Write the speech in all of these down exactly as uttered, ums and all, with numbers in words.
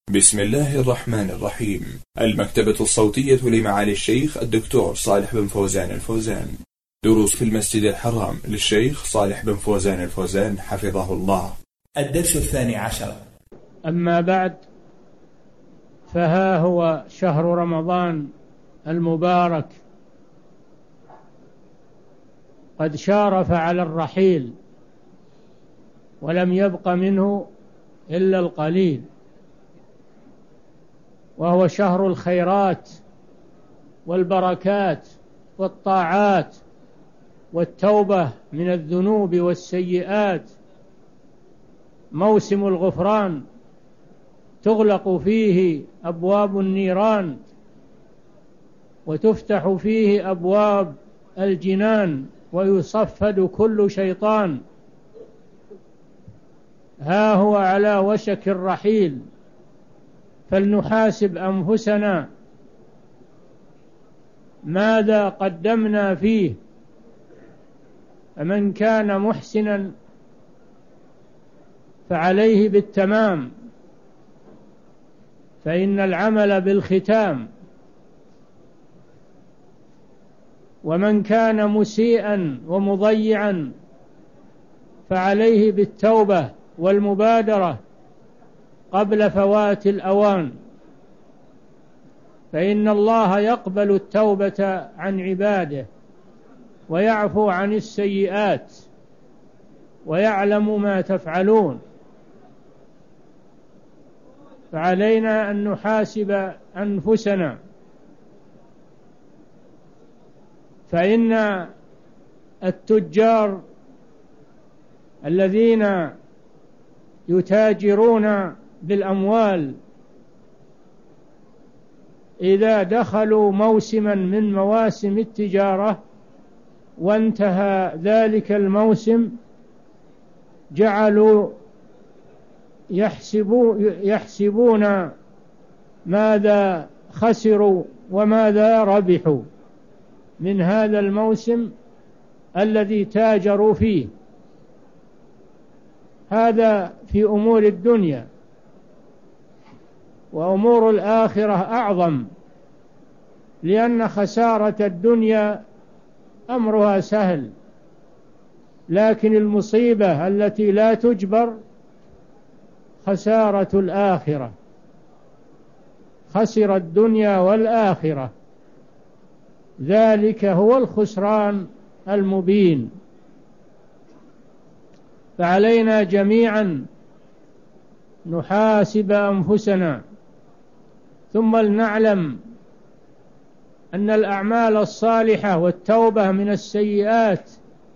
بسم الله الرحمن الرحيم. المكتبة الصوتية لمعالي الشيخ الدكتور صالح بن فوزان الفوزان. دروس في المسجد الحرام للشيخ صالح بن فوزان الفوزان حفظه الله. الدرس الثاني عشر. أما بعد، فها هو شهر رمضان المبارك قد شارف على الرحيل، ولم يبق منه إلا القليل، وهو شهر الخيرات والبركات والطاعات والتوبة من الذنوب والسيئات، موسم الغفران، تغلق فيه أبواب النيران وتفتح فيه أبواب الجنان ويصفد كل شيطان. ها هو على وشك الرحيل، فلنحاسب أنفسنا ماذا قدمنا فيه. فمن كان محسنا فعليه بالتمام، فإن العمل بالختام. ومن كان مسيئا ومضيعا فعليه بالتوبة والمبادرة قبل فوات الأوان، فإن الله يقبل التوبة عن عباده ويعفو عن السيئات ويعلم ما تفعلون. فعلينا أن نحاسب أنفسنا، فإن التجار الذين يتاجرون بالأموال إذا دخلوا موسما من مواسم التجارة وانتهى ذلك الموسم جعلوا يحسبوا يحسبون ماذا خسروا وماذا ربحوا من هذا الموسم الذي تاجروا فيه. هذا في أمور الدنيا، وأمور الآخرة أعظم، لأن خسارة الدنيا أمرها سهل، لكن المصيبة التي لا تجبر خسارة الآخرة. خسر الدنيا والآخرة، ذلك هو الخسران المبين. فعلينا جميعا نحاسب أنفسنا، ثم لنعلم أن الأعمال الصالحة والتوبة من السيئات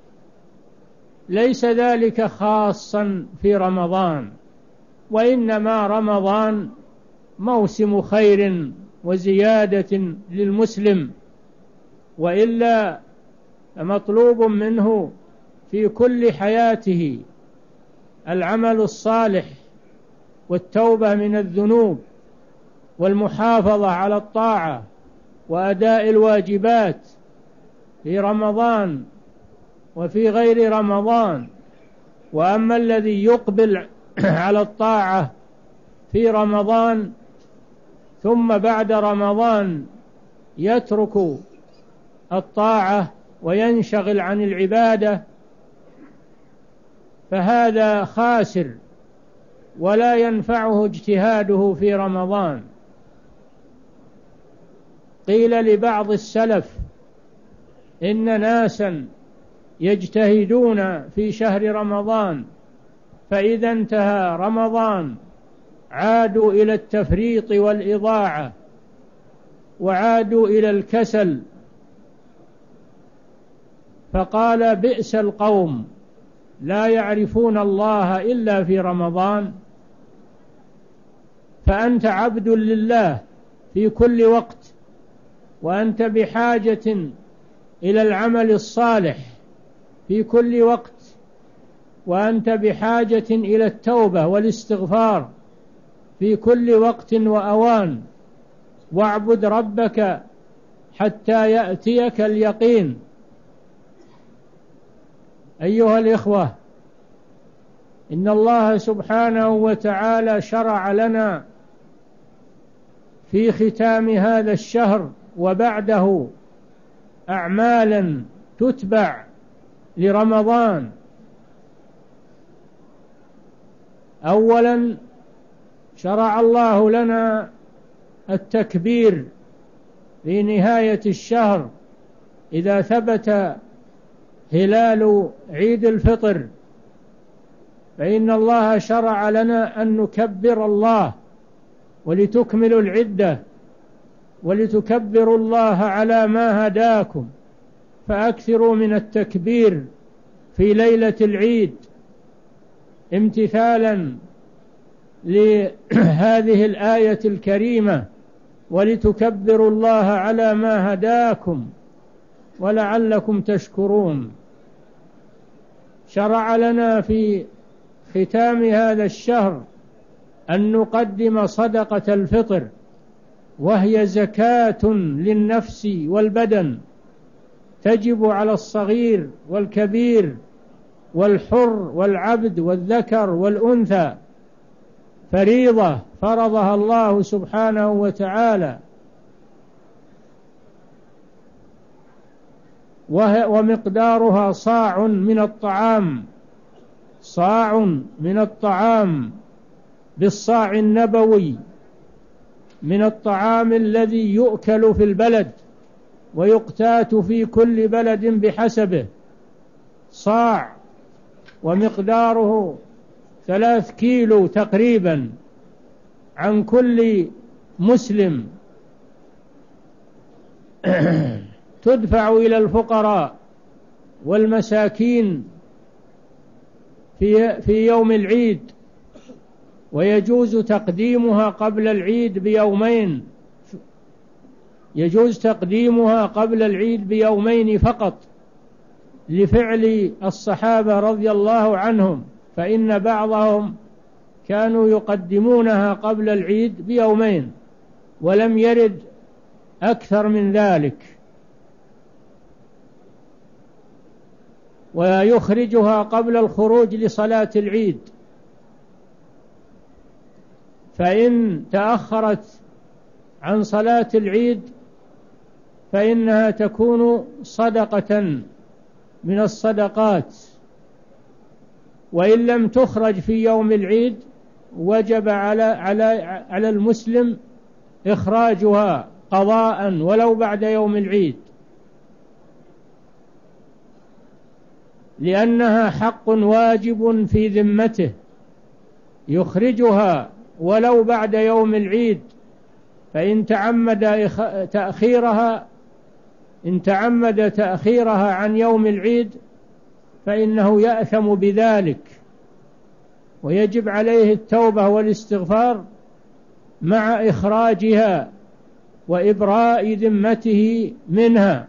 ليس ذلك خاصا في رمضان، وإنما رمضان موسم خير وزيادة للمسلم، وإلا مطلوب منه في كل حياته العمل الصالح والتوبة من الذنوب والمحافظة على الطاعة وأداء الواجبات في رمضان وفي غير رمضان. وأما الذي يقبل على الطاعة في رمضان ثم بعد رمضان يترك الطاعة وينشغل عن العبادة، فهذا خاسر ولا ينفعه اجتهاده في رمضان. قيل لبعض السلف إن ناسا يجتهدون في شهر رمضان، فإذا انتهى رمضان عادوا إلى التفريط والإضاعة وعادوا إلى الكسل، فقال بئس القوم لا يعرفون الله إلا في رمضان. فأنت عبد لله في كل وقت، وأنت بحاجة إلى العمل الصالح في كل وقت، وأنت بحاجة إلى التوبة والاستغفار في كل وقت وأوان. واعبد ربك حتى يأتيك اليقين. أيها الإخوة، إن الله سبحانه وتعالى شرع لنا في ختام هذا الشهر وبعده أعمالا تتبع لرمضان. أولا شرع الله لنا التكبير في نهاية الشهر إذا ثبت هلال عيد الفطر، فإن الله شرع لنا أن نكبر الله ولتكملوا العدة ولتكبروا الله على ما هداكم، فأكثروا من التكبير في ليلة العيد امتثالا لهذه الآية الكريمة: ولتكبروا الله على ما هداكم ولعلكم تشكرون. شرع لنا في ختام هذا الشهر أن نقدم صدقة الفطر، وهي زكاة للنفس والبدن، تجب على الصغير والكبير والحر والعبد والذكر والأنثى، فريضة فرضها الله سبحانه وتعالى، ومقدارها صاع من الطعام، صاع من الطعام بالصاع النبوي من الطعام الذي يؤكل في البلد ويقتات في كل بلد بحسبه، صاع ومقداره ثلاث كيلو تقريبا عن كل مسلم، تدفع إلى الفقراء والمساكين في في يوم العيد، ويجوز تقديمها قبل العيد بيومين، يجوز تقديمها قبل العيد بيومين فقط لفعل الصحابة رضي الله عنهم، فإن بعضهم كانوا يقدمونها قبل العيد بيومين ولم يرد أكثر من ذلك، ويخرجها قبل الخروج لصلاة العيد، فإن تأخرت عن صلاة العيد فإنها تكون صدقة من الصدقات، وإن لم تخرج في يوم العيد وجب على على على المسلم إخراجها قضاء ولو بعد يوم العيد، لأنها حق واجب في ذمته يخرجها ولو بعد يوم العيد، فإن تعمد تأخيرها إن تعمد تأخيرها عن يوم العيد فإنه يأثم بذلك، ويجب عليه التوبة والاستغفار مع إخراجها وإبراء ذمته منها،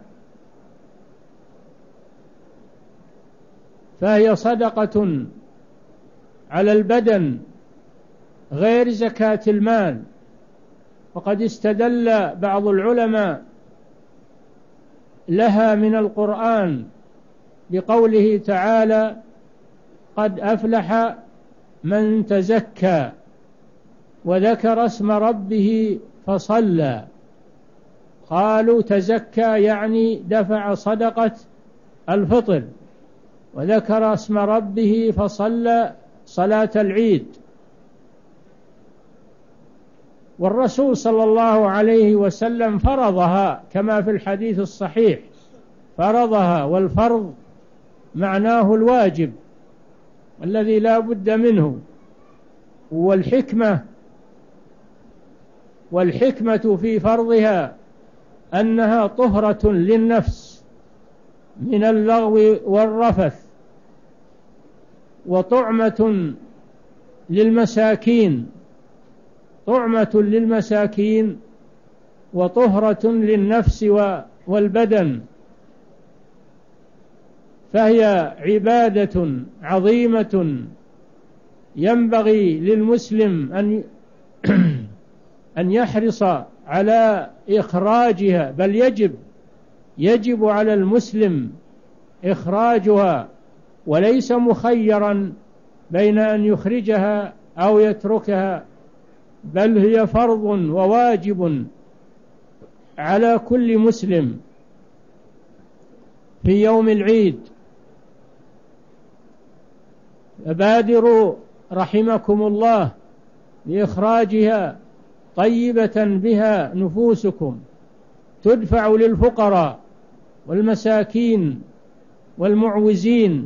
فهي صدقة على البدن غير زكاة المال. وقد استدل بعض العلماء لها من القرآن بقوله تعالى: قد أفلح من تزكى وذكر اسم ربه فصلى. قالوا تزكى يعني دفع صدقة الفطر، وذكر اسم ربه فصلى صلاة العيد. والرسول صلى الله عليه وسلم فرضها كما في الحديث الصحيح، فرضها، والفرض معناه الواجب الذي لا بد منه. والحكمة والحكمة في فرضها أنها طهرة للنفس من اللغو والرفث، وطعمة للمساكين طعمة للمساكين وطهرة للنفس والبدن، فهي عبادة عظيمة ينبغي للمسلم أن أن يحرص على إخراجها، بل يجب يجب على المسلم إخراجها، وليس مخيرا بين أن يخرجها أو يتركها بل هي فرض وواجب على كل مسلم في يوم العيد. فبادروا رحمكم الله لإخراجها طيبة بها نفوسكم، تدفع للفقراء والمساكين والمعوزين.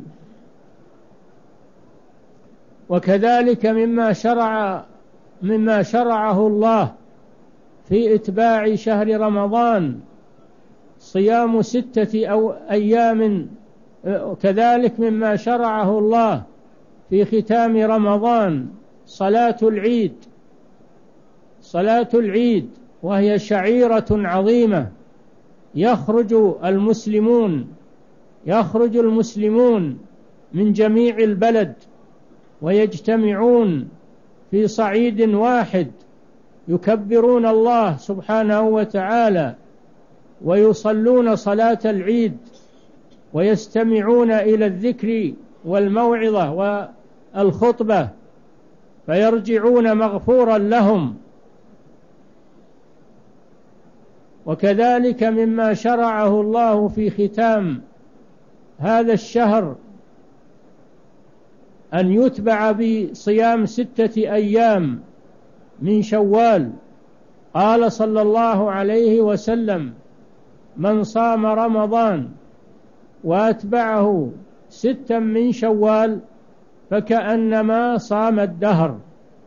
وكذلك مما شرع مما شرعه الله في إتباع شهر رمضان صيام ستة أو أيام، كذلك مما شرعه الله في ختام رمضان صلاة العيد صلاة العيد وهي شعيرة عظيمة. يخرج المسلمون يخرج المسلمون من جميع البلد ويجتمعون في صعيد واحد، يكبرون الله سبحانه وتعالى ويصلون صلاة العيد ويستمعون إلى الذكر والموعظة والخطبة، فيرجعون مغفورا لهم. وكذلك مما شرعه الله في ختام هذا الشهر أن يتبع بصيام ستة أيام من شوال. قال صلى الله عليه وسلم: من صام رمضان وأتبعه ستا من شوال فكأنما صام الدهر.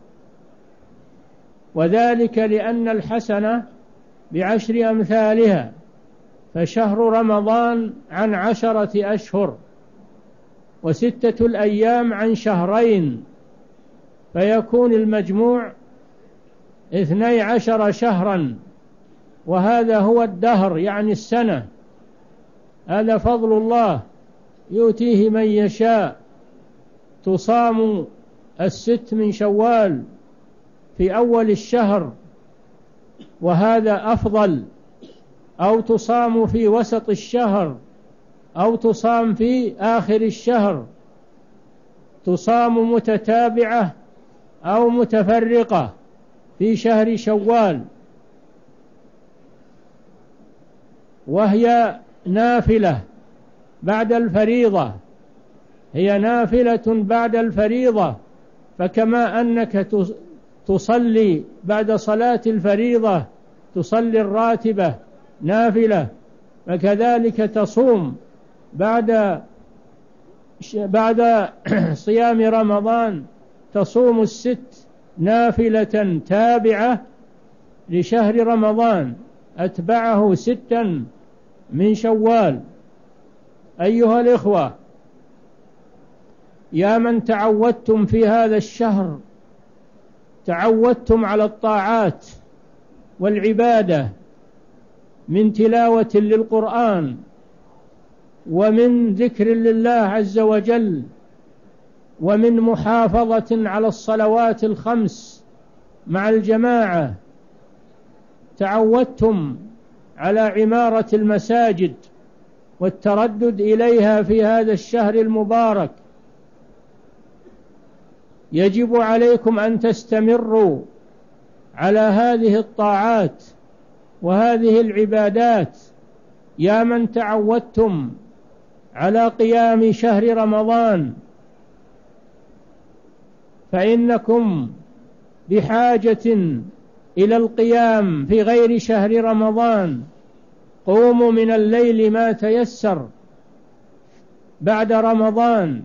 وذلك لأن الحسنة بعشر أمثالها، فشهر رمضان عن عشرة أشهر، وستة الأيام عن شهرين، فيكون المجموع اثني عشر شهرا، وهذا هو الدهر يعني السنة. هذا فضل الله يؤتيه من يشاء. تصام الست من شوال في أول الشهر وهذا أفضل، أو تصام في وسط الشهر، أو تصام في آخر الشهر، تصام متتابعة أو متفرقة في شهر شوال، وهي نافلة بعد الفريضة، هي نافلة بعد الفريضة. فكما أنك تصلي بعد صلاة الفريضة تصلي الراتبة نافلة، فكذلك تصوم بعد بعد صيام رمضان تصوم الست نافلة تابعة لشهر رمضان، أتبعه ستا من شوال. أيها الإخوة، يا من تعودتم في هذا الشهر، تعودتم على الطاعات والعبادة من تلاوة للقرآن ومن ذكر لله عز وجل ومن محافظة على الصلوات الخمس مع الجماعة، تعودتم على عمارة المساجد والتردد إليها في هذا الشهر المبارك. يجب عليكم أن تستمروا على هذه الطاعات وهذه العبادات. يا من تعودتم على قيام شهر رمضان، فإنكم بحاجة إلى القيام في غير شهر رمضان. قوموا من الليل ما تيسر بعد رمضان،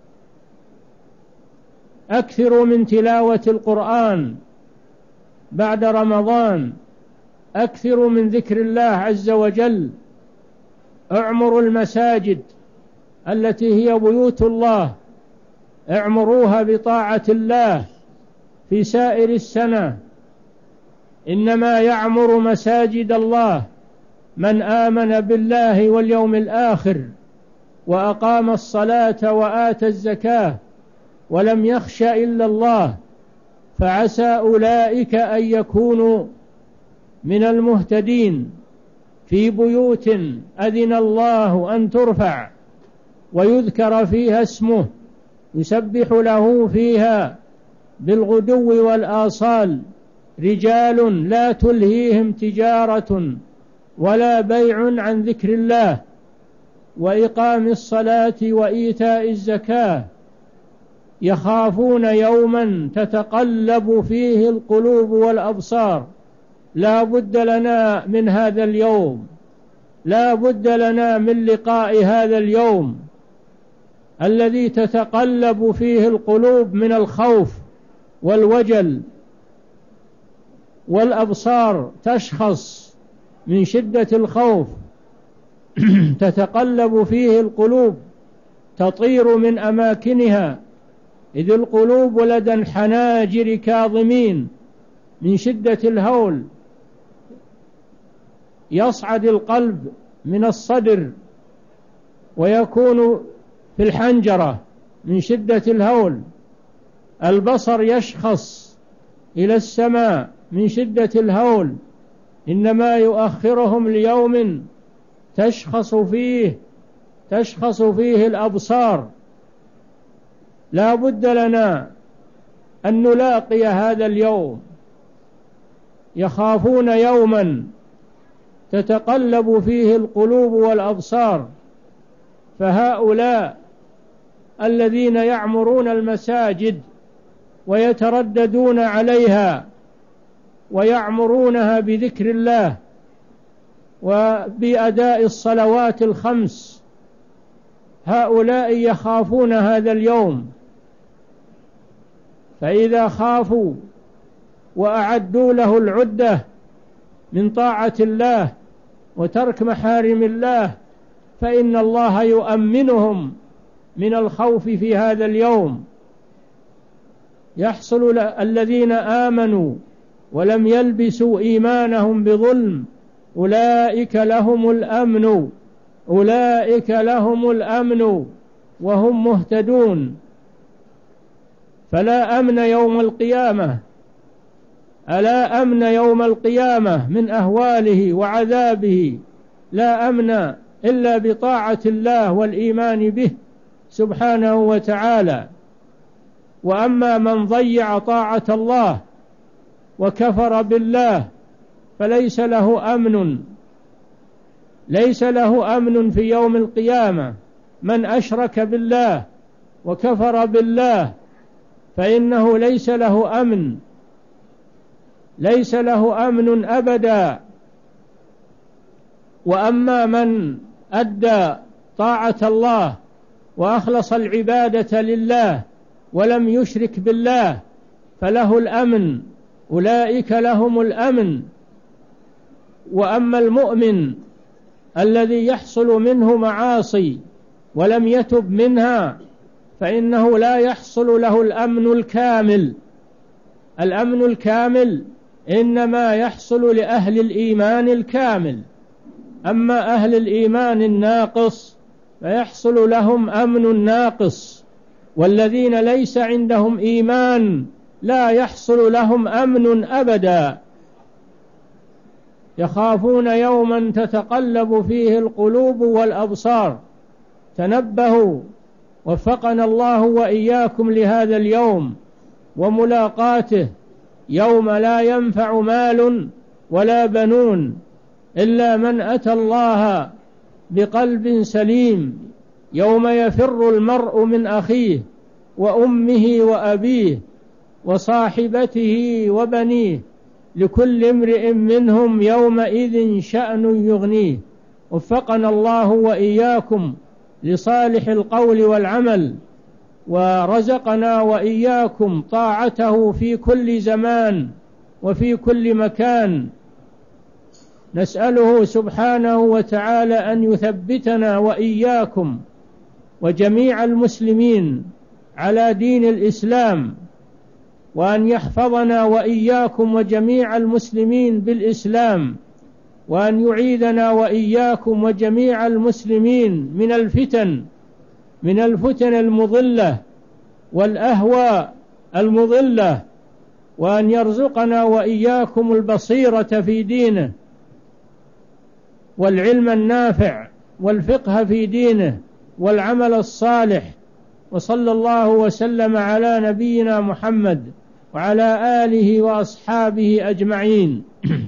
أكثروا من تلاوة القرآن بعد رمضان، أكثروا من ذكر الله عز وجل، اعمروا المساجد التي هي بيوت الله، اعمروها بطاعة الله في سائر السنة. إنما يعمر مساجد الله من آمن بالله واليوم الآخر وأقام الصلاة وآتى الزكاة ولم يخش إلا الله، فعسى أولئك أن يكونوا من المهتدين. في بيوت أذن الله أن ترفع ويذكر فيها اسمه يسبح له فيها بالغدو والآصال رجال لا تلهيهم تجارة ولا بيع عن ذكر الله وإقام الصلاة وإيتاء الزكاة يخافون يوما تتقلب فيه القلوب والأبصار. لا بد لنا من هذا اليوم، لا بد لنا من لقاء هذا اليوم الذي تتقلب فيه القلوب من الخوف والوجل، والأبصار تشخص من شدة الخوف تتقلب فيه القلوب، تطير من أماكنها، إذ القلوب لدى الحناجر كاظمين من شدة الهول. يصعد القلب من الصدر ويكون في الحنجرة من شدة الهول. البصر يشخص إلى السماء من شدة الهول، إنما يؤخرهم ليوم تشخص فيه تشخص فيه الأبصار. لا بد لنا أن نلاقي هذا اليوم. يخافون يوما تتقلب فيه القلوب والأبصار. فهؤلاء الذين يعمرون المساجد ويترددون عليها ويعمرونها بذكر الله وبأداء الصلوات الخمس، هؤلاء يخافون هذا اليوم. فإذا خافوا وأعدوا له العدة من طاعة الله وترك محارم الله، فإن الله يؤمنهم من الخوف في هذا اليوم. يحصل الذين آمنوا ولم يلبسوا إيمانهم بظلم أولئك لهم الأمن أولئك لهم الأمن وهم مهتدون. فلا أمن يوم القيامة، ألا أمن يوم القيامة من أهواله وعذابه، لا أمن إلا بطاعة الله والإيمان به سبحانه وتعالى. وأما من ضيع طاعة الله وكفر بالله فليس له أمن ليس له أمن في يوم القيامة. من أشرك بالله وكفر بالله فإنه ليس له أمن ليس له أمن أبدا. وأما من أدى طاعة الله وأخلص العبادة لله ولم يشرك بالله فله الأمن، أولئك لهم الأمن. وأما المؤمن الذي يحصل منه معاصي ولم يتب منها فإنه لا يحصل له الأمن الكامل. الأمن الكامل إنما يحصل لأهل الإيمان الكامل، أما أهل الإيمان الناقص فيحصل لهم أمن ناقص، والذين ليس عندهم إيمان لا يحصل لهم أمن أبدا. يخافون يوما تتقلب فيه القلوب والأبصار. تنبهوا، وفقنا الله وإياكم لهذا اليوم وملاقاته، يوم لا ينفع مال ولا بنون إلا من أتى الله بقلب سليم، يوم يفر المرء من أخيه وأمه وأبيه وصاحبته وبنيه لكل امرئ منهم يومئذ شأن يغنيه. وفقنا الله وإياكم لصالح القول والعمل، ورزقنا وإياكم طاعته في كل زمان وفي كل مكان. نسأله سبحانه وتعالى أن يثبتنا وإياكم وجميع المسلمين على دين الإسلام، وأن يحفظنا وإياكم وجميع المسلمين بالإسلام، وأن يعيذنا وإياكم وجميع المسلمين من الفتن من الفتن المضلة والأهواء المضلة، وأن يرزقنا وإياكم البصيرة في دينه والعلم النافع والفقه في دينه والعمل الصالح. وصلى الله وسلم على نبينا محمد وعلى آله وأصحابه أجمعين.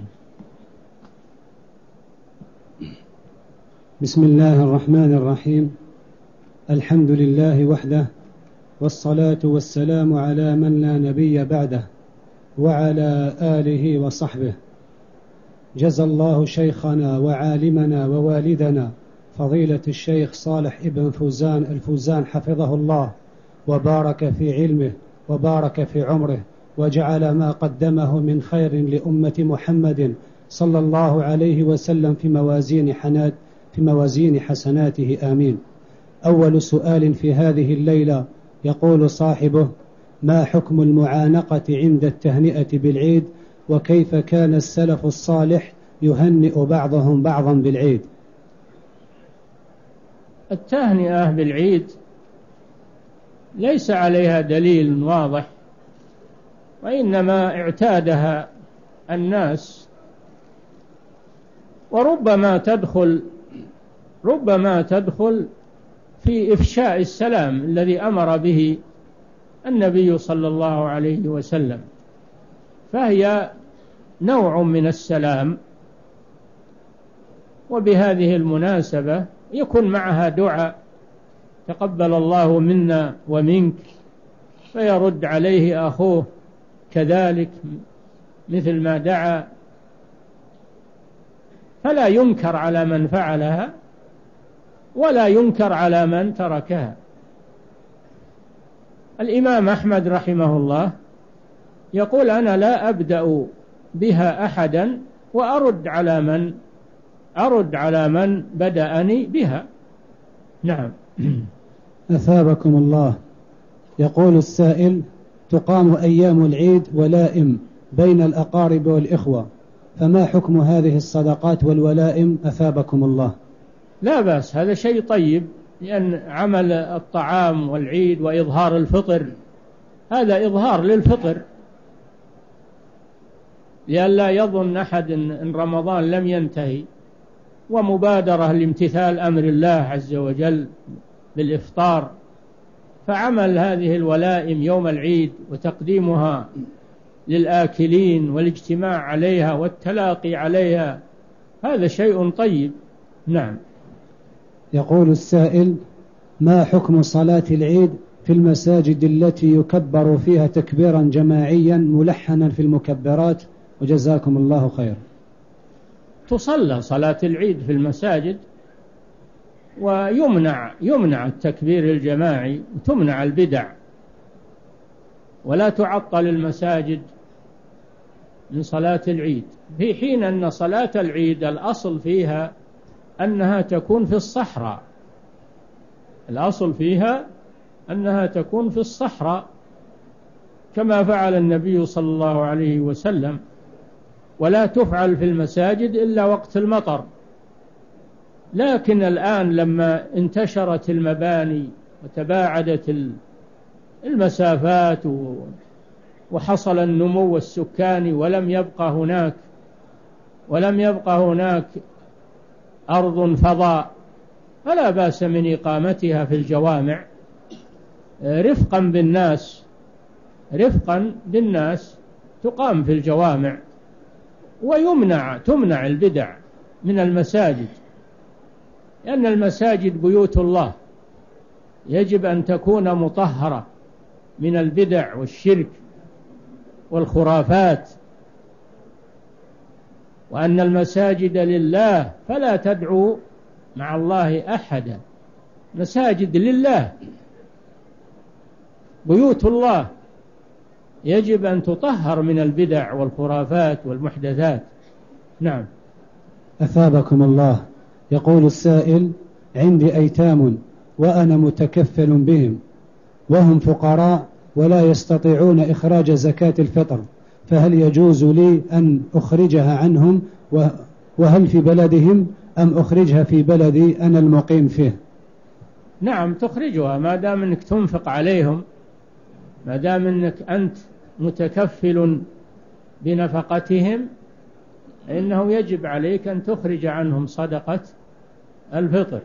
بسم الله الرحمن الرحيم. الحمد لله وحده، والصلاة والسلام على من لا نبي بعده، وعلى آله وصحبه. جزى الله شيخنا وعالمنا ووالدنا فضيلة الشيخ صالح ابن فوزان الفوزان حفظه الله، وبارك في علمه وبارك في عمره، وجعل ما قدمه من خير لأمة محمد صلى الله عليه وسلم في موازين حنات في موازين حسناته، آمين. أول سؤال في هذه الليلة، يقول صاحبه: ما حكم المعانقة عند التهنئة بالعيد، وكيف كان السلف الصالح يهنئ بعضهم بعضا بالعيد؟ التهنئة بالعيد ليس عليها دليل واضح، وإنما اعتادها الناس، وربما تدخل ربما تدخل في إفشاء السلام الذي أمر به النبي صلى الله عليه وسلم، فهي نوع من السلام. وبهذه المناسبة يكون معها دعاء: تقبل الله منا ومنك، فيرد عليه أخوه كذلك مثل ما دعا، فلا ينكر على من فعلها ولا ينكر على من تركها. الإمام أحمد رحمه الله يقول: أنا لا أبدأ بها أحدا وأرد على من أرد على من بدأني بها. نعم. أثابكم الله. يقول السائل: تقام أيام العيد ولائم بين الأقارب والإخوة، فما حكم هذه الصدقات والولائم أثابكم الله؟ لا بأس، هذا شيء طيب، لأن عمل الطعام والعيد وإظهار الفطر هذا إظهار للفطر، لئلا يظن أحد إن رمضان لم ينتهي، ومبادرة لامتثال أمر الله عز وجل بالإفطار. فعمل هذه الولائم يوم العيد وتقديمها للآكلين والاجتماع عليها والتلاقي عليها هذا شيء طيب. نعم. يقول السائل: ما حكم صلاة العيد في المساجد التي يكبر فيها تكبيرا جماعيا ملحنا في المكبرات؟ وجزاكم الله خير. تصلى صلاة العيد في المساجد، ويمنع يمنع التكبير الجماعي، وتمنع البدع، ولا تعطل المساجد من صلاة العيد، في حين أن صلاة العيد الأصل فيها أنها تكون في الصحراء الأصل فيها أنها تكون في الصحراء كما فعل النبي صلى الله عليه وسلم، ولا تفعل في المساجد إلا وقت المطر. لكن الآن لما انتشرت المباني وتباعدت المسافات وحصل النمو السكاني، ولم يبقى هناك ولم يبقى هناك أرض فضاء، فلا بأس من إقامتها في الجوامع رفقا بالناس رفقا بالناس تقام في الجوامع، ويمنع تمنع البدع من المساجد، لأن المساجد بيوت الله، يجب أن تكون مطهرة من البدع والشرك والخرافات، وأن المساجد لله فلا تدعوا مع الله أحدا. مساجد لله، بيوت الله، يجب أن تطهر من البدع والخرافات والمحدثات. نعم. أثابكم الله. يقول السائل: عندي أيتام وأنا متكفل بهم، وهم فقراء ولا يستطيعون إخراج زكاة الفطر، فهل يجوز لي أن أخرجها عنهم، وهل في بلدهم أم أخرجها في بلدي أنا المقيم فيه؟ نعم، تخرجها ما دام أنك تنفق عليهم، ما دام أنك أنت متكفل بنفقتهم، إنه يجب عليك أن تخرج عنهم صدقة الفطر.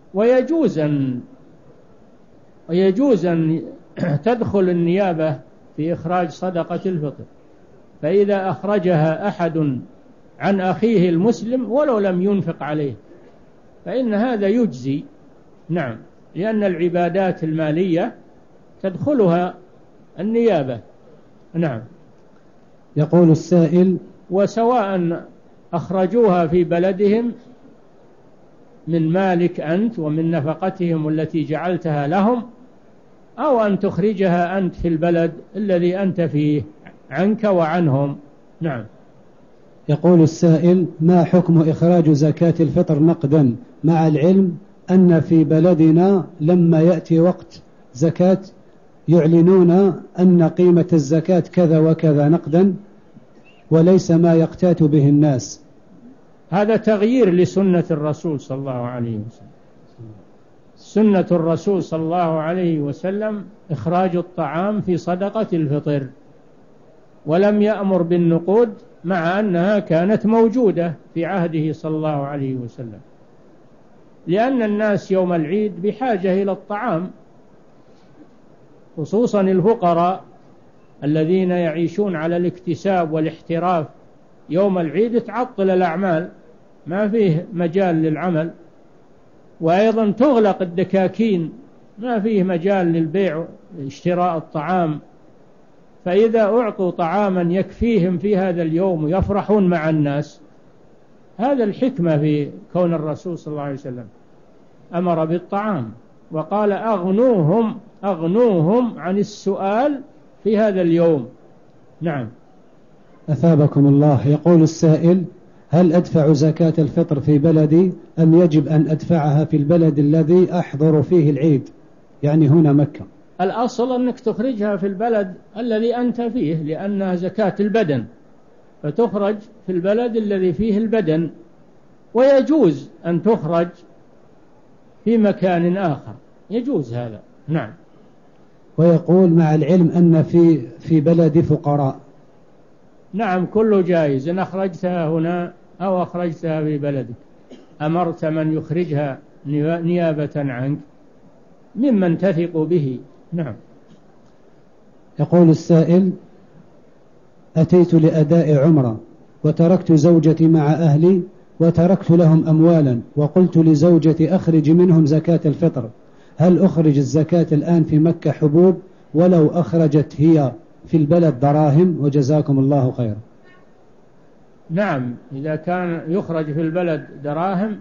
ويجوز أن ويجوز أن تدخل النيابة في إخراج صدقة الفطر، فإذا أخرجها أحد عن أخيه المسلم ولو لم ينفق عليه فإن هذا يجزي. نعم، لأن العبادات المالية تدخلها النيابة. نعم. يقول السائل: وسواء أخرجوها في بلدهم من مالك أنت ومن نفقتهم التي جعلتها لهم، أو أن تخرجها أنت في البلد الذي أنت فيه عنك وعنهم. نعم. يقول السائل: ما حكم إخراج زكاة الفطر نقدا، مع العلم أن في بلدنا لما يأتي وقت زكاة يعلنون أن قيمة الزكاة كذا وكذا نقدا وليس ما يقتات به الناس؟ هذا تغيير لسنة الرسول صلى الله عليه وسلم. سنة الرسول صلى الله عليه وسلم إخراج الطعام في صدقة الفطر، ولم يأمر بالنقود مع أنها كانت موجودة في عهده صلى الله عليه وسلم، لأن الناس يوم العيد بحاجة إلى الطعام، خصوصا الفقراء الذين يعيشون على الاكتساب والاحتراف. يوم العيد تعطل الأعمال، ما فيه مجال للعمل، وأيضا تغلق الدكاكين، ما فيه مجال للبيع اشتراء الطعام. فإذا أعطوا طعاما يكفيهم في هذا اليوم ويفرحون مع الناس، هذا الحكمة في كون الرسول صلى الله عليه وسلم أمر بالطعام وقال: أغنوهم أغنوهم عن السؤال في هذا اليوم. نعم. أثابكم الله. يقول السائل: هل أدفع زكاة الفطر في بلدي أم يجب أن أدفعها في البلد الذي أحضر فيه العيد، يعني هنا مكة؟ الأصل أنك تخرجها في البلد الذي أنت فيه، لأنها زكاة البدن، فتخرج في البلد الذي فيه البدن، ويجوز أن تخرج في مكان آخر، يجوز هذا. نعم. ويقول: مع العلم أن في في بلدي فقراء. نعم، كله جائز، إن أخرجتها هنا أو أخرجتها في بلدك، أمرت من يخرجها نيابة عنك ممن تثق به. نعم. يقول السائل: أتيت لأداء عمرة وتركت زوجتي مع أهلي وتركت لهم أموالا، وقلت لزوجتي أخرج منهم زكاة الفطر، هل أخرج الزكاة الآن في مكة حبوب ولو أخرجت هي في البلد دراهم؟ وجزاكم الله خيرا. نعم، إذا كان يخرج في البلد دراهم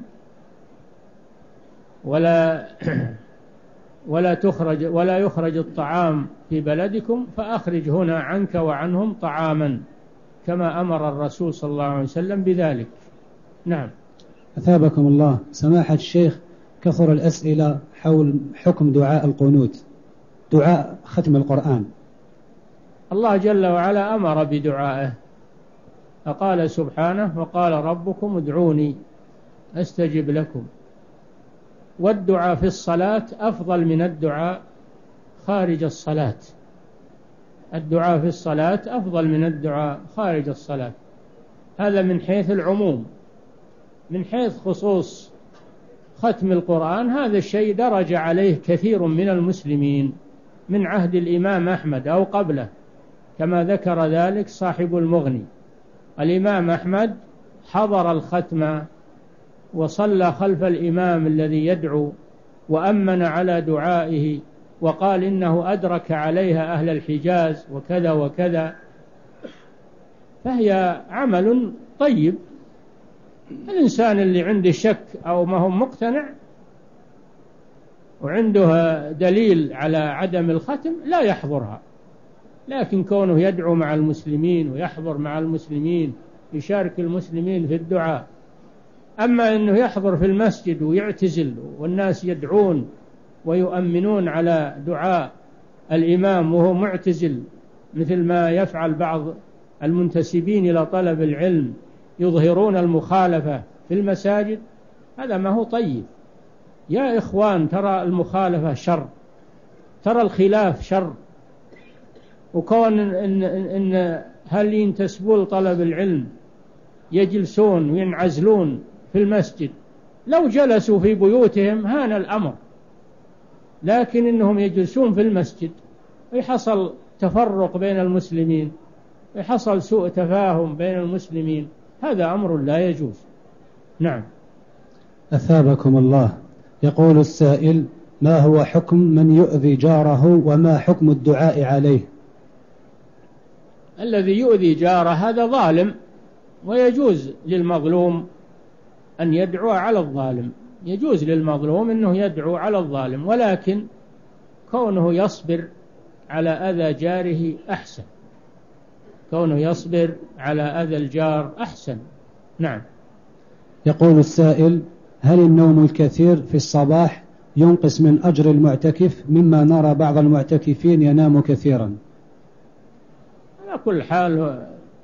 ولا ولا تخرج ولا يخرج الطعام في بلدكم، فأخرج هنا عنك وعنهم طعاما كما أمر الرسول صلى الله عليه وسلم بذلك. نعم. أثابكم الله. سماحة الشيخ، كثر الأسئلة حول حكم دعاء القنوت، دعاء ختم القرآن. الله جل وعلا أمر بدعائه، فقال سبحانه: وقال ربكم ادعوني أستجب لكم. والدعاء في الصلاة أفضل من الدعاء خارج الصلاة. الدعاء في الصلاة أفضل من الدعاء خارج الصلاة. هذا من حيث العموم. من حيث خصوص ختم القرآن، هذا الشيء درج عليه كثير من المسلمين من عهد الإمام أحمد أو قبله، كما ذكر ذلك صاحب المغني. الإمام أحمد حضر الختم وصلى خلف الإمام الذي يدعو وأمن على دعائه، وقال إنه أدرك عليها أهل الحجاز وكذا وكذا. فهي عمل طيب. الإنسان اللي عنده شك أو ما هو مقتنع وعنده دليل على عدم الختم لا يحضرها، لكن كونه يدعو مع المسلمين ويحضر مع المسلمين، يشارك المسلمين في الدعاء. أما أنه يحضر في المسجد ويعتزل والناس يدعون ويؤمنون على دعاء الإمام وهو معتزل، مثل ما يفعل بعض المنتسبين إلى طلب العلم، يظهرون المخالفة في المساجد، هذا ما هو طيب. يا إخوان، ترى المخالفة شر، ترى الخلاف شر. وكون إن, إن هل ينتسبون لطلب العلم يجلسون وينعزلون في المسجد، لو جلسوا في بيوتهم هان الأمر، لكن إنهم يجلسون في المسجد ويحصل تفرق بين المسلمين، حصل سوء تفاهم بين المسلمين، هذا أمر لا يجوز. نعم. أثابكم الله. يقول السائل: ما هو حكم من يؤذي جاره وما حكم الدعاء عليه؟ الذي يؤذي جاره هذا ظالم، ويجوز للمظلوم أن يدعو على الظالم، يجوز للمظلوم أنه يدعو على الظالم، ولكن كونه يصبر على أذى جاره أحسن، كونه يصبر على أذى الجار أحسن. نعم. يقول السائل: هل النوم الكثير في الصباح ينقص من أجر المعتكف، مما نرى بعض المعتكفين ينام كثيرا؟ على كل حال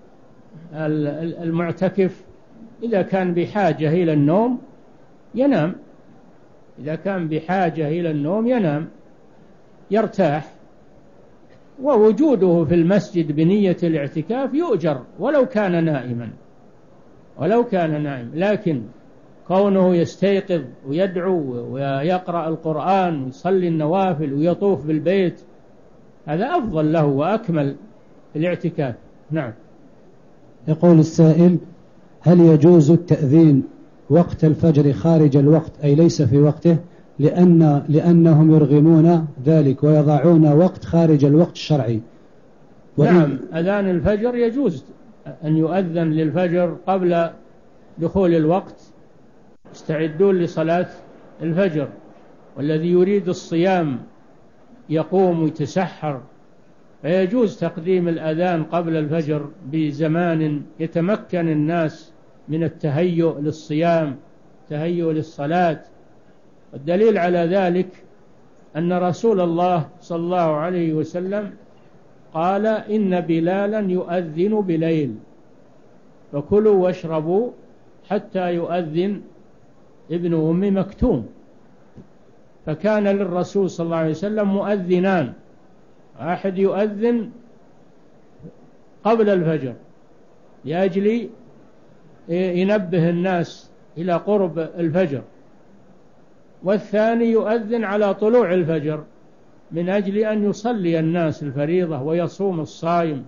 المعتكف إذا كان بحاجة إلى النوم ينام، إذا كان بحاجة إلى النوم ينام يرتاح، ووجوده في المسجد بنية الاعتكاف يؤجر ولو كان نائما، ولو كان نائم، لكن كونه يستيقظ ويدعو ويقرأ القرآن ويصلي النوافل ويطوف بالبيت هذا أفضل له وأكمل الاعتكاف. نعم. يقول السائل: هل يجوز التأذين وقت الفجر خارج الوقت أي ليس في وقته، لأن لأنهم يرغمون ذلك ويضعون وقت خارج الوقت الشرعي؟ نعم، أذان الفجر يجوز أن يؤذن للفجر قبل دخول الوقت، يستعدون لصلاة الفجر، والذي يريد الصيام يقوم ويتسحر، فيجوز تقديم الأذان قبل الفجر بزمان يتمكن الناس من التهيؤ للصيام، تهيؤ للصلاة. والدليل على ذلك أن رسول الله صلى الله عليه وسلم قال: إن بلالا يؤذن بليل فكلوا واشربوا حتى يؤذن ابن أم مكتوم. فكان للرسول صلى الله عليه وسلم مؤذنان، واحد يؤذن قبل الفجر لأجل ينبه الناس إلى قرب الفجر، والثاني يؤذن على طلوع الفجر من أجل أن يصلي الناس الفريضة ويصوم الصائم.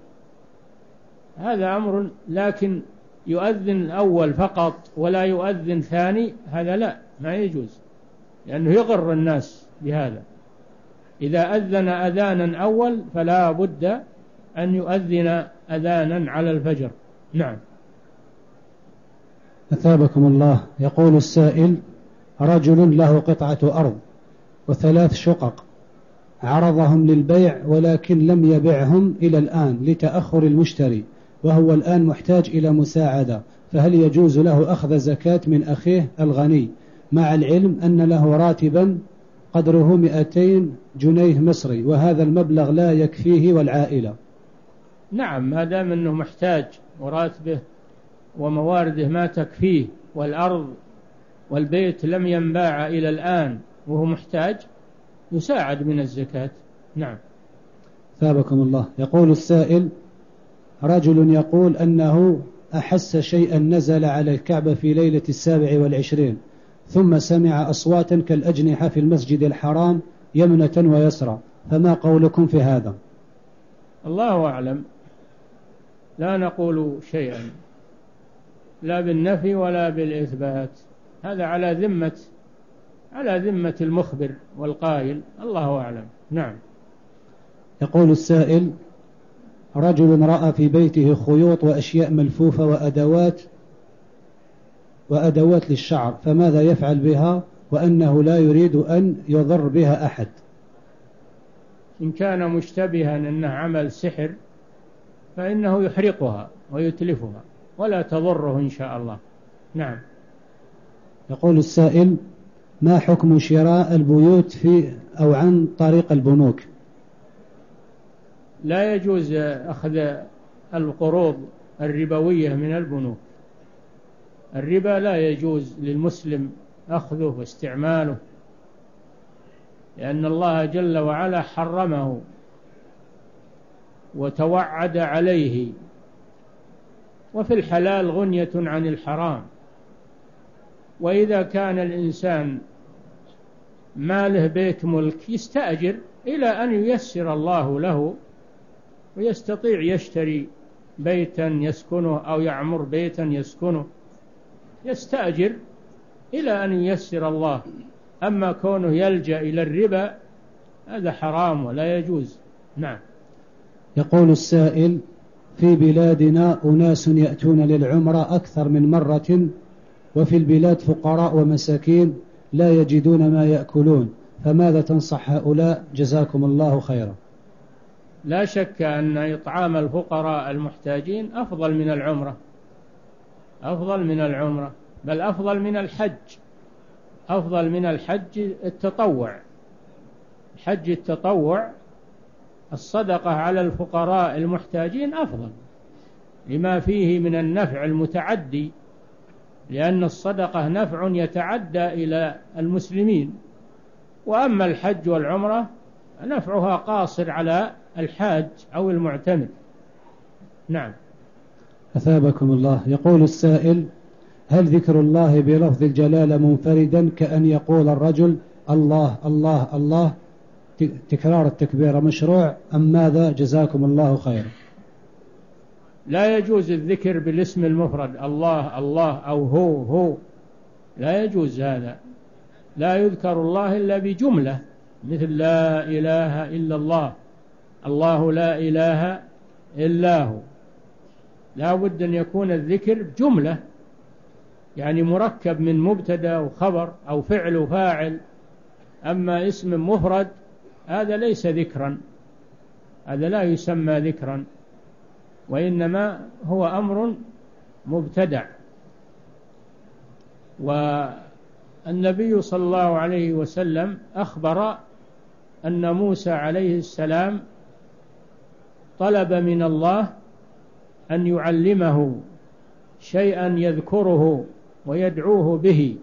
هذا أمر، لكن يؤذن الأول فقط ولا يؤذن ثاني هذا لا، ما يجوز، لأنه يغر الناس بهذا. إذا أذن أذانا أول فلا بد أن يؤذن أذانا على الفجر. نعم. أثابكم الله. يقول السائل: رجل له قطعة أرض وثلاث شقق عرضهم للبيع ولكن لم يبعهم إلى الآن لتأخر المشتري، وهو الآن محتاج إلى مساعدة، فهل يجوز له أخذ زكاة من أخيه الغني مع العلم أن له راتبا قدره مئتين جنيه مصري وهذا المبلغ لا يكفيه والعائلة؟ نعم، ما دام أنه محتاج وراتبه وموارده ما تكفيه والأرض والبيت لم ينباع إلى الآن وهو محتاج يساعد من الزكاة. نعم. ثابكم الله. يقول السائل: رجل يقول أنه أحس شيئا نزل على الكعبة في ليلة السابع والعشرين، ثم سمع أصواتا كالأجنحة في المسجد الحرام يمنة ويسرى، فما قولكم في هذا؟ الله أعلم، لا نقول شيئا لا بالنفي ولا بالإثبات، هذا على ذمة على ذمة المخبر والقائل، الله أعلم. نعم. يقول السائل: رجل رأى في بيته خيوط وأشياء ملفوفة وأدوات وأدوات للشعر، فماذا يفعل بها وأنه لا يريد أن يضر بها أحد؟ إن كان مشتبها أنه عمل سحر فإنه يحرقها ويتلفها ولا تضره إن شاء الله. نعم. يقول السائل: ما حكم شراء البيوت في أو عن طريق البنوك؟ لا يجوز أخذ القروض الربوية من البنوك، الربا لا يجوز للمسلم أخذه واستعماله، لأن الله جل وعلا حرمه وتوعد عليه، وفي الحلال غنية عن الحرام. وإذا كان الإنسان ما له بيت ملك يستأجر إلى أن ييسر الله له ويستطيع يشتري بيتا يسكنه أو يعمر بيتا يسكنه، يستأجر إلى أن ييسر الله. أما كونه يلجأ إلى الربا هذا حرام ولا يجوز. نعم. يقول السائل: في بلادنا أناس يأتون للعمرة أكثر من مرة، وفي البلاد فقراء ومساكين لا يجدون ما يأكلون، فماذا تنصح هؤلاء جزاكم الله خيرا؟ لا شك أن إطعام الفقراء المحتاجين أفضل من العمرة، أفضل من العمرة، بل أفضل من الحج. أفضل من الحج التطوع، حج التطوع الصدقة على الفقراء المحتاجين أفضل لما فيه من النفع المتعدي، لأن الصدقة نفع يتعدى إلى المسلمين، وأما الحج والعمرة نفعها قاصر على الحاج أو المعتمر. نعم. أثابكم الله. يقول السائل: هل ذكر الله بلفظ الجلالة منفردا كأن يقول الرجل الله الله الله تكرار التكبير مشروع أم ماذا؟ جزاكم الله خيرا. لا يجوز الذكر بالاسم المفرد الله الله أو هو هو، لا يجوز هذا. لا يذكر الله إلا بجملة، مثل لا إله إلا الله، الله لا إله إلا هو. لا بد أن يكون الذكر جملة، يعني مركب من مبتدأ وخبر أو فعل وفاعل. أما اسم مفرد هذا ليس ذكرا، هذا لا يسمى ذكرا، وإنما هو أمر مبتدع. والنبي صلى الله عليه وسلم أخبر أن موسى عليه السلام طلب من الله أن يعلمه شيئا يذكره ويدعوه به،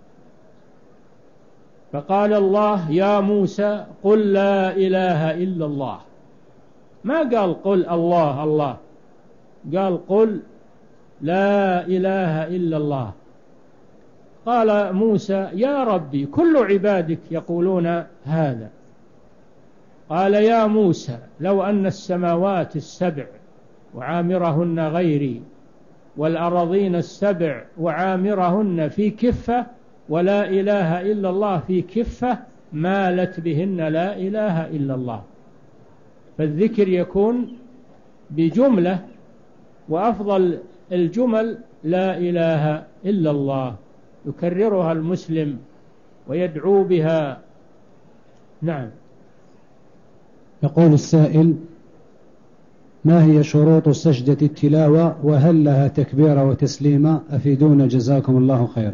فقال الله: يا موسى قل لا إله إلا الله. ما قال قل الله الله، قال قل لا إله إلا الله. قال موسى: يا ربي كل عبادك يقولون هذا. قال: يا موسى لو أن السماوات السبع وعامرهن غيري والأرضين السبع وعامرهن في كفة ولا إله إلا الله في كفة مالت بهن لا إله إلا الله. فالذكر يكون بجملة، وأفضل الجمل لا إله إلا الله، يكررها المسلم ويدعو بها. نعم. يقول السائل: ما هي شروط سجدة التلاوة وهل لها تكبيرة وتسليمة؟ أفيدونا جزاكم الله خيرا.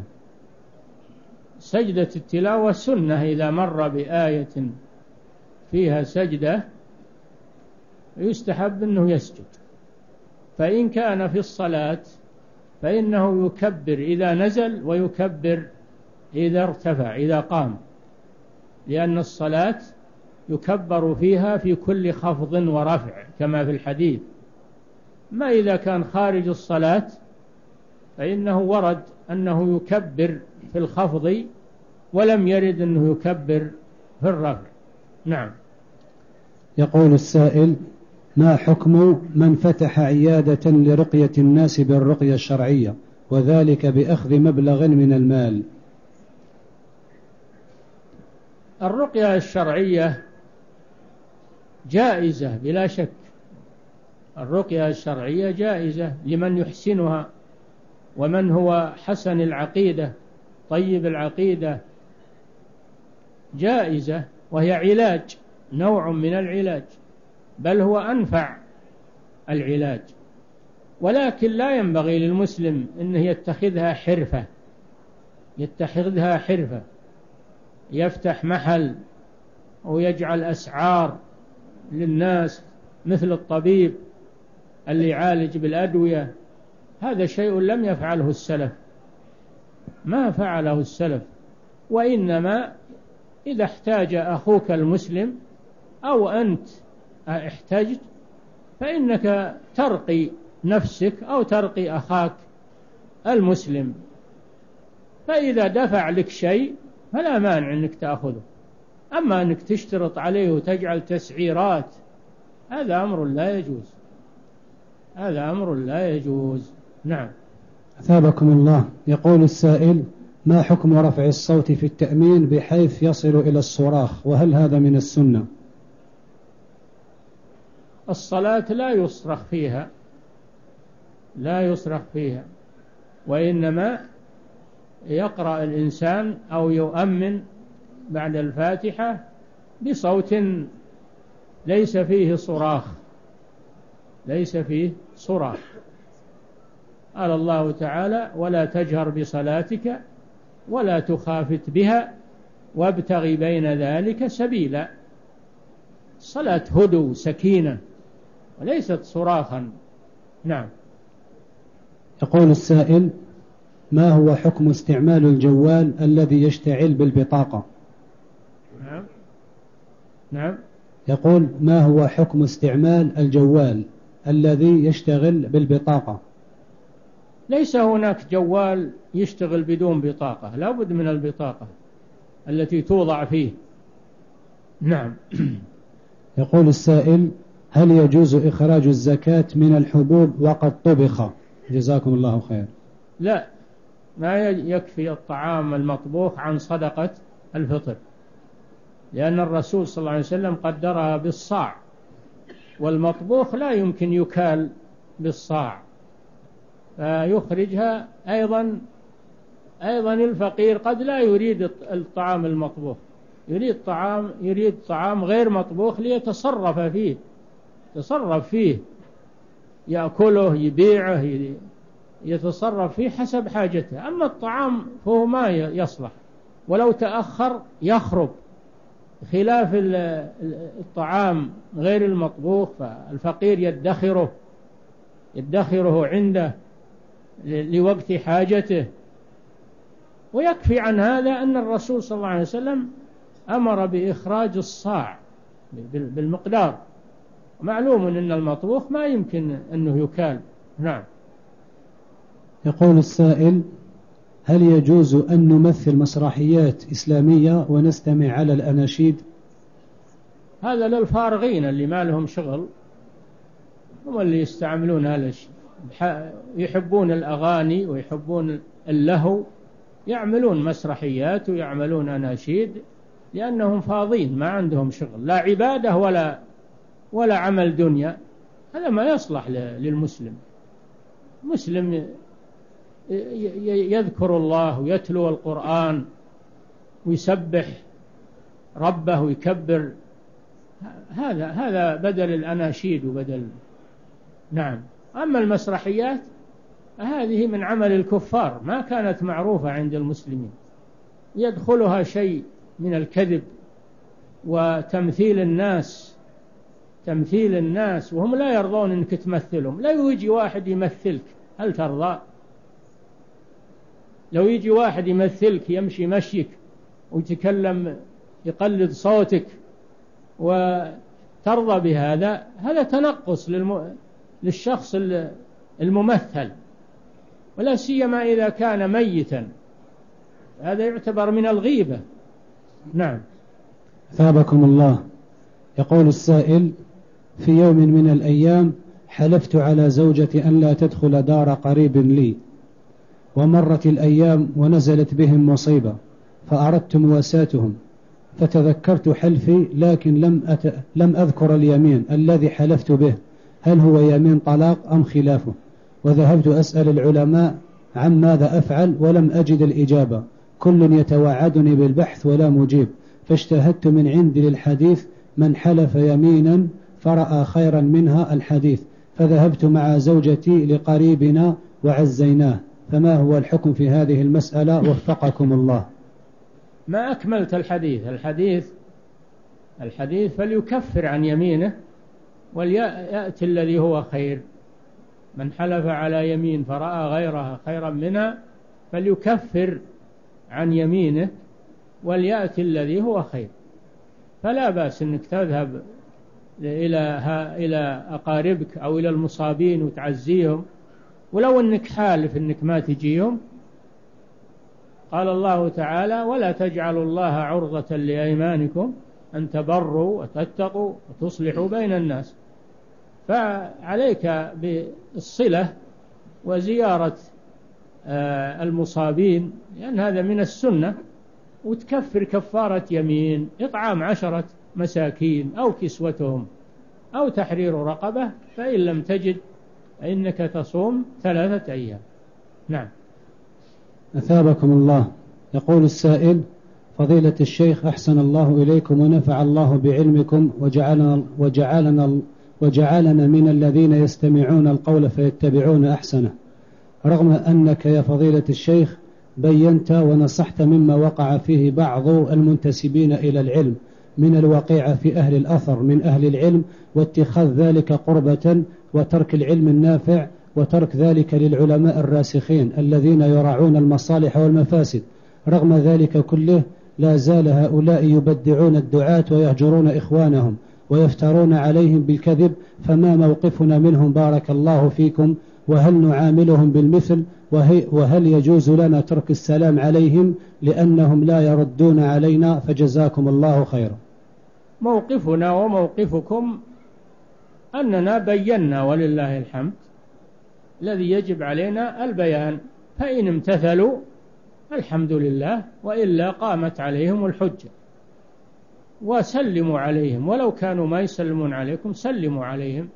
سجدة التلاوة سنة، إذا مر بآية فيها سجدة يستحب أنه يسجد. فإن كان في الصلاة فإنه يكبر إذا نزل ويكبر إذا ارتفع إذا قام، لأن الصلاة يكبر فيها في كل خفض ورفع كما في الحديث. ما إذا كان خارج الصلاة فإنه ورد أنه يكبر في الخفض ولم يرد أنه يكبر في الرفع. نعم. يقول السائل: ما حكم من فتح عيادة لرقية الناس بالرقية الشرعية وذلك بأخذ مبلغ من المال؟ الرقية الشرعية جائزة بلا شك، الرقية الشرعية جائزة لمن يحسنها ومن هو حسن العقيدة طيب العقيدة، جائزة، وهي علاج، نوع من العلاج، بل هو أنفع العلاج. ولكن لا ينبغي للمسلم أنه يتخذها حرفة، يتخذها حرفة يفتح محل ويجعل أسعار للناس مثل الطبيب اللي يعالج بالأدوية. هذا شيء لم يفعله السلف، ما فعله السلف. وإنما إذا احتاج أخوك المسلم أو أنت احتجت فإنك ترقي نفسك أو ترقي أخاك المسلم، فإذا دفع لك شيء فلا مانع أنك تأخذه. أما أنك تشترط عليه وتجعل تسعيرات هذا أمر لا يجوز، هذا أمر لا يجوز. نعم. أثابكم الله. يقول السائل: ما حكم رفع الصوت في التأمين بحيث يصل إلى الصراخ، وهل هذا من السنة؟ الصلاة لا يصرخ فيها، لا يصرخ فيها، وإنما يقرأ الإنسان أو يؤمن بعد الفاتحة بصوت ليس فيه صراخ، ليس فيه صراخ. قال الله تعالى: ولا تجهر بصلاتك ولا تخافت بها وابتغ بين ذلك سبيلا. الصلاة هدوء سكينة وليست صراخا. نعم. يقول السائل: ما هو حكم استعمال الجوال الذي يشتعل بالبطاقة؟ نعم. نعم. يقول: ما هو حكم استعمال الجوال الذي يشتغل بالبطاقة؟ ليس هناك جوال يشتغل بدون بطاقة، لا بد من البطاقة التي توضع فيه. نعم. يقول السائل: هل يجوز إخراج الزكاة من الحبوب وقد طبخ؟ جزاكم الله خير. لا، ما يكفي الطعام المطبوخ عن صدقة الفطر، لأن الرسول صلى الله عليه وسلم قدرها بالصاع، والمطبوخ لا يمكن يكال بالصاع، فيخرجها. أيضا أيضا الفقير قد لا يريد الطعام المطبوخ، يريد طعام يريد طعام غير مطبوخ ليتصرف فيه، يتصرف فيه، يأكله، يبيعه، يتصرف فيه حسب حاجته. أما الطعام فهو ما يصلح، ولو تأخر يخرب، خلاف الطعام غير المطبوخ فالفقير يدخره يدخره عنده لوقت حاجته. ويكفي عن هذا أن الرسول صلى الله عليه وسلم أمر بإخراج الصاع بالمقدار، معلوم أن المطبوخ ما يمكن أنه يكال. نعم. يقول السائل: هل يجوز أن نمثل مسرحيات إسلامية ونستمع على الأناشيد؟ هذا للفارغين اللي ما لهم شغل، هم اللي يستعملون هذا الشيء، يحبون الأغاني ويحبون اللهو، يعملون مسرحيات ويعملون أناشيد لأنهم فاضين ما عندهم شغل، لا عبادة ولا ولا عمل دنيا. هذا ما يصلح للمسلم. مسلم يذكر الله ويتلو القرآن ويسبح ربه ويكبر، هذا هذا بدل الأناشيد وبدل. نعم. أما المسرحيات هذه من عمل الكفار، ما كانت معروفة عند المسلمين، يدخلها شيء من الكذب وتمثيل الناس، تمثيل الناس وهم لا يرضون أنك تمثلهم. لو يجي واحد يمثلك هل ترضى؟ لو يجي واحد يمثلك يمشي مشيك ويتكلم يقلد صوتك وترضى بهذا؟ هذا تنقص للم... للشخص الممثل، ولا سيما إذا كان ميتا، هذا يعتبر من الغيبة. نعم. ثابكم الله. يقول السائل: في يوم من الأيام حلفت على زوجتي أن لا تدخل دار قريب لي، ومرت الأيام ونزلت بهم مصيبة فأردت مواساتهم، فتذكرت حلفي لكن لم, أت... لم أذكر اليمين الذي حلفت به، هل هو يمين طلاق أم خلافه؟ وذهبت أسأل العلماء عن ماذا أفعل ولم أجد الإجابة، كل يتوعدني بالبحث ولا مجيب، فاجتهدت من عندي للحديث من حلف يمينا فرأى خيرا منها الحديث، فذهبت مع زوجتي لقريبنا وعزيناه، فما هو الحكم في هذه المسألة وفقكم الله؟ ما أكملت الحديث الحديث الحديث فليكفر عن يمينه وليأتي الذي هو خير. من حلف على يمين فرأى غيرها خيرا منها فليكفر عن يمينه وليأتي الذي هو خير. فلا بأس أنك تذهب إلى إلى أقاربك أو إلى المصابين وتعزيهم، ولو أنك حالف أنك ما تجيهم. قال الله تعالى: ولا تجعلوا الله عرضة لأيمانكم أن تبروا وتتقوا وتصلحوا بين الناس. فعليك بالصلة وزيارة المصابين، لأن هذا من السنة، وتكفر كفارة يمين، إطعام عشرة مساكين أو كسوتهم أو تحرير رقبة، فإن لم تجد فإنك تصوم ثلاثة أيام. نعم. أثابكم الله. يقول السائل: فضيلة الشيخ، أحسن الله إليكم ونفع الله بعلمكم وجعلنا, وجعلنا, وجعلنا من الذين يستمعون القول فيتبعون أحسنه، رغم أنك يا فضيلة الشيخ بينت ونصحت مما وقع فيه بعض المنتسبين إلى العلم من الوقيعة في أهل الأثر من أهل العلم، واتخاذ ذلك قربة، وترك العلم النافع، وترك ذلك للعلماء الراسخين الذين يراعون المصالح والمفاسد. رغم ذلك كله لا زال هؤلاء يبدعون الدعاة ويهجرون إخوانهم ويفترون عليهم بالكذب، فما موقفنا منهم بارك الله فيكم؟ وهل نعاملهم بالمثل؟ وهل يجوز لنا ترك السلام عليهم لأنهم لا يردون علينا؟ فجزاكم الله خيرا. موقفنا وموقفكم أننا بينا ولله الحمد، الذي يجب علينا البيان، فإن امتثلوا الحمد لله، وإلا قامت عليهم الحجة. وسلموا عليهم، ولو كانوا ما يسلمون عليكم سلموا عليهم،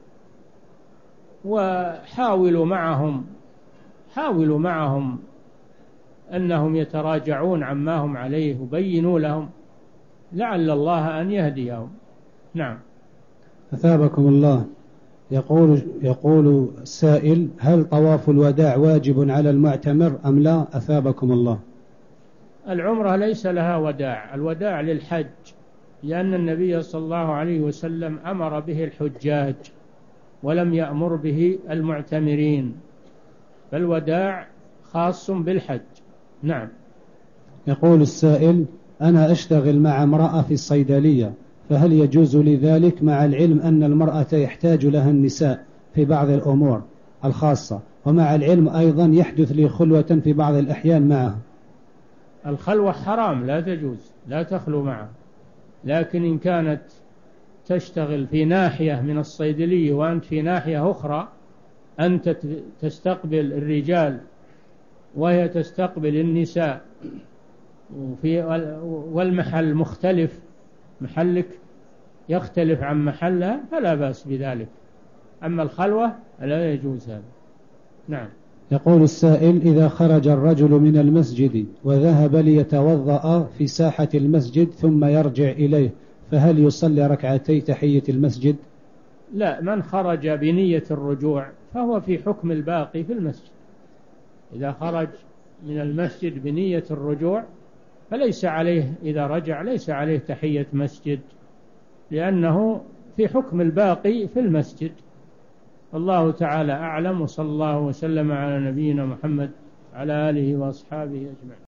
وحاولوا معهم حاولوا معهم أنهم يتراجعون عما هم عليه، وبينوا لهم لعل الله أن يهديهم. نعم. أثابكم الله. يقول يقول السائل: هل طواف الوداع واجب على المعتمر أم لا؟ أثابكم الله. العمرة ليس لها وداع، الوداع للحج، لأن النبي صلى الله عليه وسلم أمر به الحجاج ولم يأمر به المعتمرين، فالوداع خاص بالحج. نعم. يقول السائل: أنا أشتغل مع امرأة في الصيدلية، فهل يجوز لي ذلك مع العلم أن المرأة يحتاج لها النساء في بعض الأمور الخاصة، ومع العلم أيضا يحدث لي خلوة في بعض الأحيان معها؟ الخلوة حرام، لا تجوز، لا تخلو معه. لكن إن كانت تشتغل في ناحية من الصيدلية وأنت في ناحية أخرى، أنت تستقبل الرجال وهي تستقبل النساء، وفي والمحل مختلف، محلك يختلف عن محلها، فلا بأس بذلك. أما الخلوة لا يجوز هذا. نعم. يقول السائل: إذا خرج الرجل من المسجد وذهب ليتوضأ في ساحة المسجد ثم يرجع إليه، فهل يصلي ركعتي تحية المسجد؟ لا، من خرج بنية الرجوع فهو في حكم الباقي في المسجد. إذا خرج من المسجد بنية الرجوع فليس عليه، إذا رجع ليس عليه تحية مسجد، لأنه في حكم الباقي في المسجد. الله تعالى أعلم، وصلى الله وسلم على نبينا محمد على آله وأصحابه أجمعين.